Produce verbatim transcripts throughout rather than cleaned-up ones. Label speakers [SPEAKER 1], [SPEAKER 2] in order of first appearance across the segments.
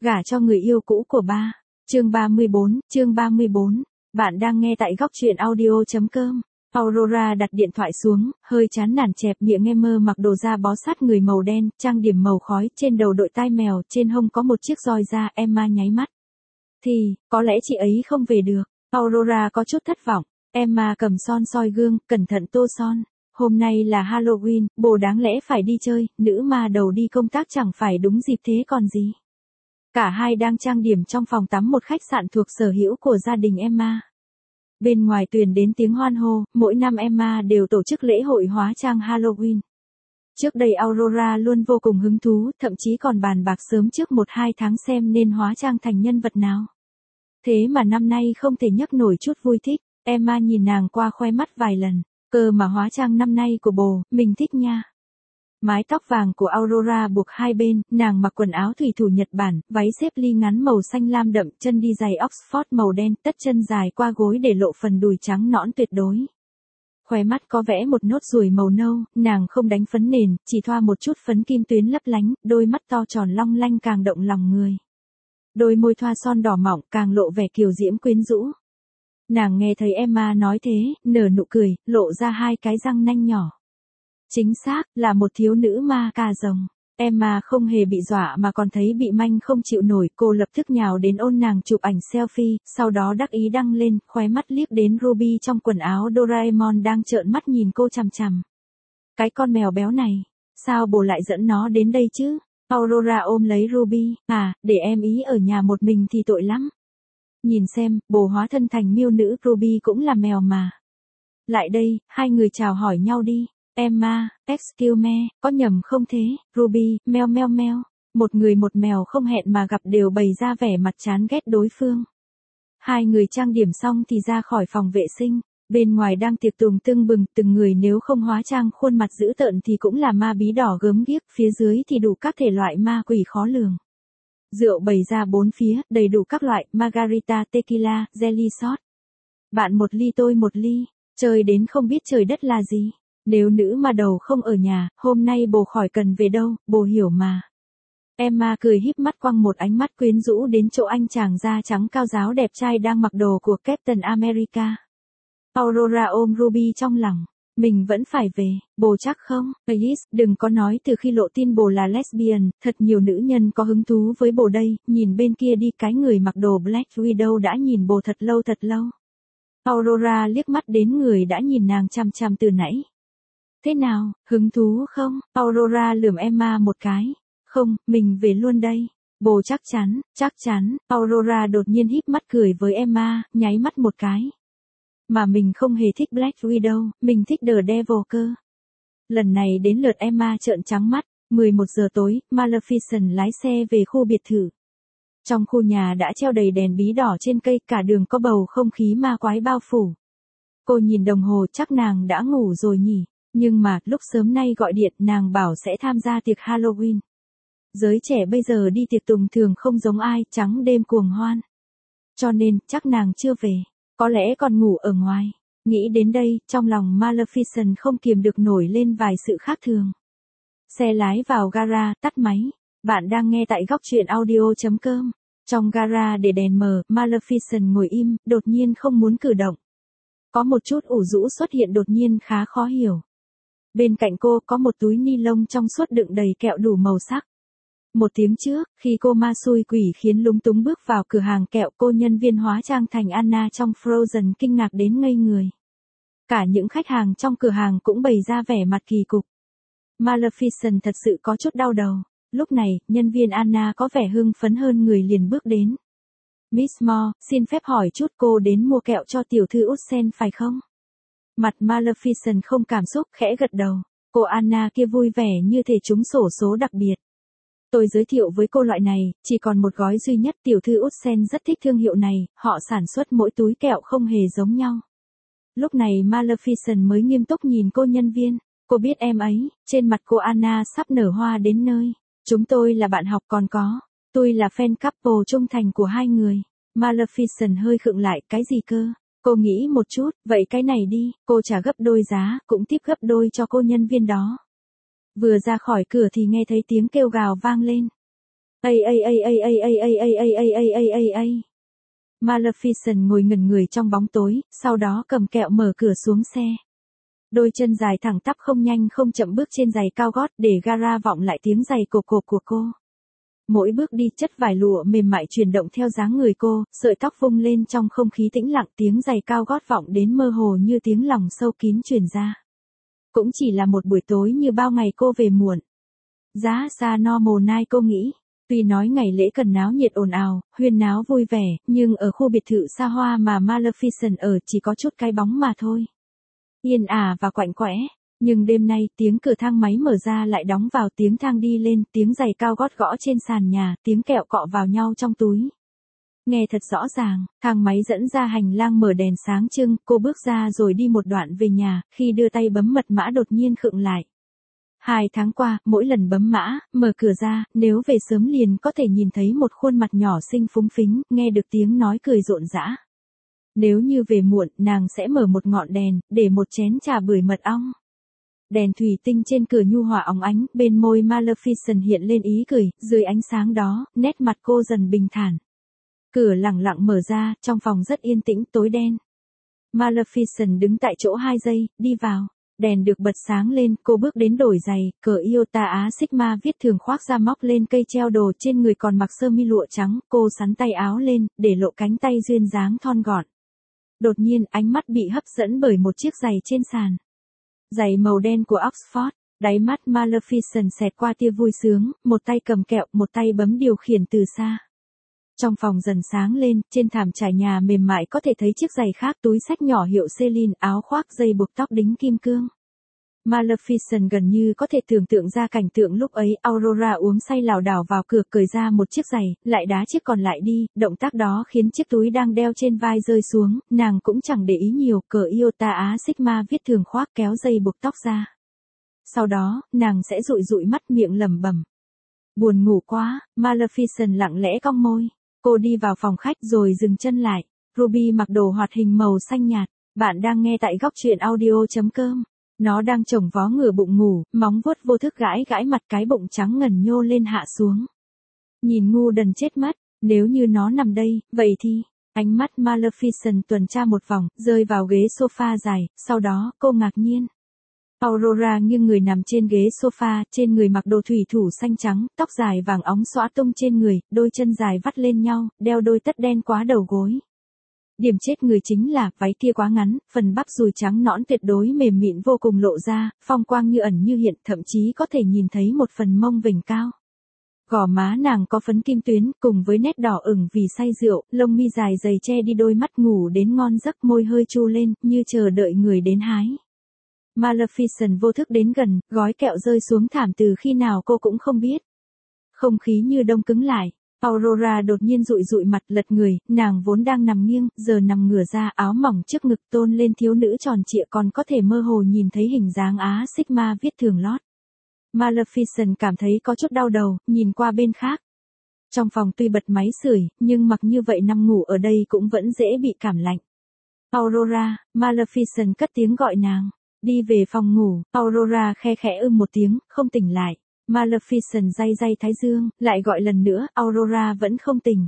[SPEAKER 1] Gả cho người yêu cũ của ba. Chương ba mươi bốn, chương ba mươi bốn. Bạn đang nghe tại góc truyện audio chấm com. Aurora đặt điện thoại xuống, hơi chán nản chẹp miệng nghe mơ mặc đồ da bó sát người màu đen, trang điểm màu khói, trên đầu đội tai mèo, trên hông có một chiếc roi da, Emma nháy mắt. Thì, có lẽ chị ấy không về được. Aurora có chút thất vọng. Emma cầm son soi gương, cẩn thận tô son. Hôm nay là Halloween, bồ đáng lẽ phải đi chơi, nữ ma đầu đi công tác chẳng phải đúng dịp thế còn gì. Cả hai đang trang điểm trong phòng tắm một khách sạn thuộc sở hữu của gia đình Emma. Bên ngoài truyền đến tiếng hoan hô, mỗi năm Emma đều tổ chức lễ hội hóa trang Halloween. Trước đây Aurora luôn vô cùng hứng thú, thậm chí còn bàn bạc sớm trước một hai tháng xem nên hóa trang thành nhân vật nào. Thế mà năm nay không thể nhắc nổi chút vui thích, Emma nhìn nàng qua khoe mắt vài lần, cơ mà hóa trang năm nay của bồ, mình thích nha. Mái tóc vàng của Aurora buộc hai bên, nàng mặc quần áo thủy thủ Nhật Bản, váy xếp ly ngắn màu xanh lam đậm, chân đi giày Oxford màu đen, tất chân dài qua gối để lộ phần đùi trắng nõn tuyệt đối. Khóe mắt có vẽ một nốt ruồi màu nâu, nàng không đánh phấn nền, chỉ thoa một chút phấn kim tuyến lấp lánh, đôi mắt to tròn long lanh càng động lòng người. Đôi môi thoa son đỏ mọng càng lộ vẻ kiều diễm quyến rũ. Nàng nghe thấy Emma nói thế, nở nụ cười, lộ ra hai cái răng nanh nhỏ. Chính xác, là một thiếu nữ ma cà rồng. Emma không hề bị dọa mà còn thấy bị manh không chịu nổi, cô lập tức nhào đến ôn nàng chụp ảnh selfie, sau đó đắc ý đăng lên, khóe mắt liếc đến Ruby trong quần áo Doraemon đang trợn mắt nhìn cô chằm chằm. Cái con mèo béo này, sao bồ lại dẫn nó đến đây chứ? Aurora ôm lấy Ruby, à, để em ý ở nhà một mình thì tội lắm. Nhìn xem, bồ hóa thân thành miêu nữ, Ruby cũng là mèo mà. Lại đây, hai người chào hỏi nhau đi. Emma, excuse me, có nhầm không thế? Ruby, meo meo meo. Một người một mèo không hẹn mà gặp đều bày ra vẻ mặt chán ghét đối phương. Hai người trang điểm xong thì ra khỏi phòng vệ sinh. Bên ngoài đang tiệc tùng tưng bừng, từng người nếu không hóa trang khuôn mặt dữ tợn thì cũng là ma bí đỏ gớm ghiếc, phía dưới thì đủ các thể loại ma quỷ khó lường. Rượu bày ra bốn phía, đầy đủ các loại, margarita, tequila, jelly shot. Bạn một ly tôi một ly, chơi đến không biết trời đất là gì. Nếu nữ ma đầu không ở nhà, hôm nay bồ khỏi cần về đâu, bồ hiểu mà. Emma cười híp mắt quăng một ánh mắt quyến rũ đến chỗ anh chàng da trắng cao ráo đẹp trai đang mặc đồ của Captain America. Aurora ôm Ruby trong lòng. Mình vẫn phải về, bồ chắc không? Alice, đừng có nói từ khi lộ tin bồ là lesbian, thật nhiều nữ nhân có hứng thú với bồ đây, nhìn bên kia đi, cái người mặc đồ Black Widow đã nhìn bồ thật lâu thật lâu. Aurora liếc mắt đến người đã nhìn nàng chằm chằm từ nãy. Thế nào, hứng thú không? Aurora lườm Emma một cái. Không, mình về luôn đây. Bồ chắc chắn, chắc chắn. Aurora đột nhiên híp mắt cười với Emma, nháy mắt một cái. Mà mình không hề thích Black Widow, mình thích The Devil cơ. Lần này đến lượt Emma trợn trắng mắt. mười một giờ tối, Maleficent lái xe về khu biệt thự. Trong khu nhà đã treo đầy đèn bí đỏ trên cây, cả đường có bầu không khí ma quái bao phủ. Cô nhìn đồng hồ, chắc nàng đã ngủ rồi nhỉ. Nhưng mà, lúc sớm nay gọi điện, nàng bảo sẽ tham gia tiệc Halloween. Giới trẻ bây giờ đi tiệc tùng thường không giống ai, trắng đêm cuồng hoan. Cho nên, chắc nàng chưa về. Có lẽ còn ngủ ở ngoài. Nghĩ đến đây, trong lòng Maleficent không kiềm được nổi lên vài sự khác thường. Xe lái vào gara, tắt máy. Bạn đang nghe tại góc truyện audio chấm com. Trong gara để đèn mờ, Maleficent ngồi im, đột nhiên không muốn cử động. Có một chút ủ rũ xuất hiện đột nhiên khá khó hiểu. Bên cạnh cô có một túi ni lông trong suốt đựng đầy kẹo đủ màu sắc. Một tiếng trước, khi cô ma xui quỷ khiến lúng túng bước vào cửa hàng kẹo, cô nhân viên hóa trang thành Anna trong Frozen kinh ngạc đến ngây người. Cả những khách hàng trong cửa hàng cũng bày ra vẻ mặt kỳ cục. Maleficent thật sự có chút đau đầu. Lúc này, nhân viên Anna có vẻ hưng phấn hơn người liền bước đến. Miss Moore, xin phép hỏi chút, cô đến mua kẹo cho tiểu thư Usen phải không? Mặt Maleficent không cảm xúc, khẽ gật đầu. Cô Anna kia vui vẻ như thể trúng xổ số đặc biệt. Tôi giới thiệu với cô loại này, chỉ còn một gói duy nhất, tiểu thư Usen rất thích thương hiệu này, họ sản xuất mỗi túi kẹo không hề giống nhau. Lúc này Maleficent mới nghiêm túc nhìn cô nhân viên. Cô biết em ấy, trên mặt cô Anna sắp nở hoa đến nơi. Chúng tôi là bạn học còn có. Tôi là fan couple trung thành của hai người. Maleficent hơi khựng lại, cái gì cơ? Cô nghĩ một chút, vậy cái này đi, cô trả gấp đôi giá, cũng tiếp gấp đôi cho cô nhân viên đó. Vừa ra khỏi cửa thì nghe thấy tiếng kêu gào vang lên. Ây ây ây ây ây ây ây ây ây ây ây ây ây ây. Maleficent ngồi ngẩn người trong bóng tối, sau đó cầm kẹo mở cửa xuống xe. Đôi chân dài thẳng tắp không nhanh không chậm bước trên giày cao gót để gara vọng lại tiếng giày cộp cộp của cô. Mỗi bước đi chất vải lụa mềm mại chuyển động theo dáng người cô, sợi tóc vung lên trong không khí tĩnh lặng, tiếng giày cao gót vọng đến mơ hồ như tiếng lòng sâu kín truyền ra. Cũng chỉ là một buổi tối như bao ngày cô về muộn. Giá xa normal night cô nghĩ. Tuy nói ngày lễ cần náo nhiệt ồn ào, huyên náo vui vẻ, nhưng ở khu biệt thự xa hoa mà Maleficent ở chỉ có chút cái bóng mà thôi. Yên ả và quạnh quẽ. Nhưng đêm nay tiếng cửa thang máy mở ra lại đóng vào, tiếng thang đi lên, tiếng giày cao gót gõ trên sàn nhà, tiếng kẹo cọ vào nhau trong túi. Nghe thật rõ ràng, thang máy dẫn ra hành lang mở đèn sáng trưng, cô bước ra rồi đi một đoạn về nhà, khi đưa tay bấm mật mã đột nhiên khựng lại. Hai tháng qua, mỗi lần bấm mã, mở cửa ra, nếu về sớm liền có thể nhìn thấy một khuôn mặt nhỏ xinh phúng phính, nghe được tiếng nói cười rộn rã. Nếu như về muộn, nàng sẽ mở một ngọn đèn, để một chén trà bưởi mật ong. Đèn thủy tinh trên cửa nhu hòa óng ánh, bên môi Maleficent hiện lên ý cười, dưới ánh sáng đó, nét mặt cô dần bình thản. Cửa lặng lặng mở ra, trong phòng rất yên tĩnh, tối đen. Maleficent đứng tại chỗ hai giây, đi vào. Đèn được bật sáng lên, cô bước đến đổi giày, cờ Iota Á Sigma viết thường khoác ra móc lên cây treo đồ trên người còn mặc sơ mi lụa trắng, cô xắn tay áo lên, để lộ cánh tay duyên dáng thon gọn. Đột nhiên ánh mắt bị hấp dẫn bởi một chiếc giày trên sàn. Giày màu đen của Oxford, đáy mắt Maleficent xẹt qua tia vui sướng, một tay cầm kẹo, một tay bấm điều khiển từ xa. Trong phòng dần sáng lên, trên thảm trải nhà mềm mại có thể thấy chiếc giày khác, túi xách nhỏ hiệu Celine, áo khoác dây buộc tóc đính kim cương. Maleficent gần như có thể tưởng tượng ra cảnh tượng lúc ấy, Aurora uống say lảo đảo vào cửa, cởi ra một chiếc giày, lại đá chiếc còn lại đi, động tác đó khiến chiếc túi đang đeo trên vai rơi xuống, nàng cũng chẳng để ý nhiều, cờ Iota Á Sigma viết thường khoác kéo dây buộc tóc ra. Sau đó, nàng sẽ dụi dụi mắt miệng lẩm bẩm. Buồn ngủ quá, Maleficent lặng lẽ cong môi. Cô đi vào phòng khách rồi dừng chân lại. Ruby mặc đồ hoạt hình màu xanh nhạt. Bạn đang nghe tại góc truyện audio chấm com. Nó đang chồng vó ngửa bụng ngủ, móng vuốt vô thức gãi gãi mặt, cái bụng trắng ngần nhô lên hạ xuống. Nhìn ngu đần chết mất, nếu như nó nằm đây, vậy thì... Ánh mắt Maleficent tuần tra một vòng, rơi vào ghế sofa dài, sau đó cô ngạc nhiên. Aurora nghiêng người nằm trên ghế sofa, trên người mặc đồ thủy thủ xanh trắng, tóc dài vàng óng xõa tung trên người, đôi chân dài vắt lên nhau, đeo đôi tất đen quá đầu gối. Điểm chết người chính là váy kia quá ngắn, phần bắp đùi trắng nõn tuyệt đối mềm mịn vô cùng lộ ra, phong quang như ẩn như hiện, thậm chí có thể nhìn thấy một phần mông vểnh cao. Gò má nàng có phấn kim tuyến, cùng với nét đỏ ửng vì say rượu, lông mi dài dày che đi đôi mắt, ngủ đến ngon giấc, môi hơi chu lên, như chờ đợi người đến hái. Maleficent vô thức đến gần, gói kẹo rơi xuống thảm từ khi nào cô cũng không biết. Không khí như đông cứng lại, Aurora đột nhiên dụi dụi mặt, lật người, nàng vốn đang nằm nghiêng, giờ nằm ngửa ra, áo mỏng trước ngực tôn lên, thiếu nữ tròn trịa, còn có thể mơ hồ nhìn thấy hình dáng Á Sigma viết thường lót. Maleficent cảm thấy có chút đau đầu, nhìn qua bên khác. Trong phòng tuy bật máy sưởi, nhưng mặc như vậy nằm ngủ ở đây cũng vẫn dễ bị cảm lạnh. Aurora, Maleficent cất tiếng gọi nàng. Đi về phòng ngủ, Aurora khe khẽ ưm một tiếng, không tỉnh lại. Maleficent day day thái dương, lại gọi lần nữa, Aurora vẫn không tỉnh.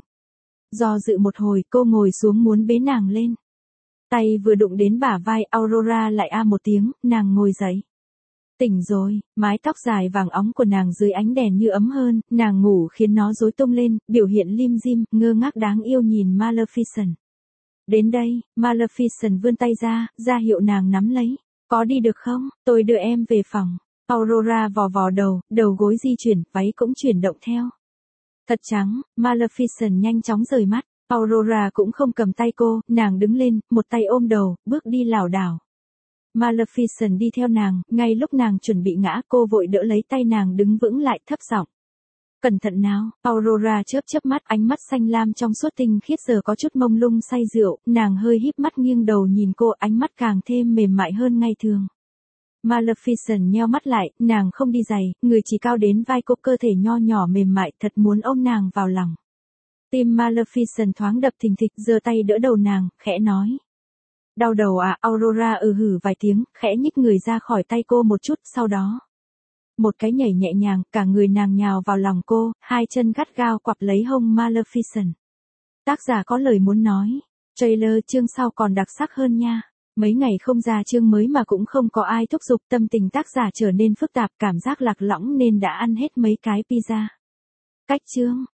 [SPEAKER 1] Do dự một hồi, cô ngồi xuống muốn bế nàng lên. Tay vừa đụng đến bả vai, Aurora lại a một tiếng, nàng ngồi dậy. Tỉnh rồi, mái tóc dài vàng óng của nàng dưới ánh đèn như ấm hơn, nàng ngủ khiến nó rối tung lên, biểu hiện lim dim, ngơ ngác đáng yêu nhìn Maleficent. Đến đây, Maleficent vươn tay ra, ra hiệu nàng nắm lấy. Có đi được không, tôi đưa em về phòng. Aurora vò vò đầu, đầu gối di chuyển, váy cũng chuyển động theo. Thật trắng, Maleficent nhanh chóng rời mắt. Aurora cũng không cầm tay cô, nàng đứng lên, một tay ôm đầu, bước đi lảo đảo. Maleficent đi theo nàng, ngay lúc nàng chuẩn bị ngã, cô vội đỡ lấy tay nàng đứng vững lại, thấp giọng. Cẩn thận nào, Aurora chớp chớp mắt, ánh mắt xanh lam trong suốt tinh khiết giờ có chút mông lung say rượu, nàng hơi híp mắt nghiêng đầu nhìn cô, ánh mắt càng thêm mềm mại hơn ngày thường. Maleficent nheo mắt lại, nàng không đi giày, người chỉ cao đến vai cô, cơ thể nho nhỏ mềm mại, thật muốn ôm nàng vào lòng. Tim Maleficent thoáng đập thình thịch, giơ tay đỡ đầu nàng, khẽ nói. Đau đầu à, Aurora ừ hử vài tiếng, khẽ nhích người ra khỏi tay cô một chút, sau đó. Một cái nhảy nhẹ nhàng, cả người nàng nhào vào lòng cô, hai chân gắt gao quặp lấy hông Maleficent. Tác giả có lời muốn nói. Trailer chương sau còn đặc sắc hơn nha. Mấy ngày không ra chương mới mà cũng không có ai thúc giục, tâm tình tác giả trở nên phức tạp, cảm giác lạc lõng nên đã ăn hết mấy cái pizza. Cách chương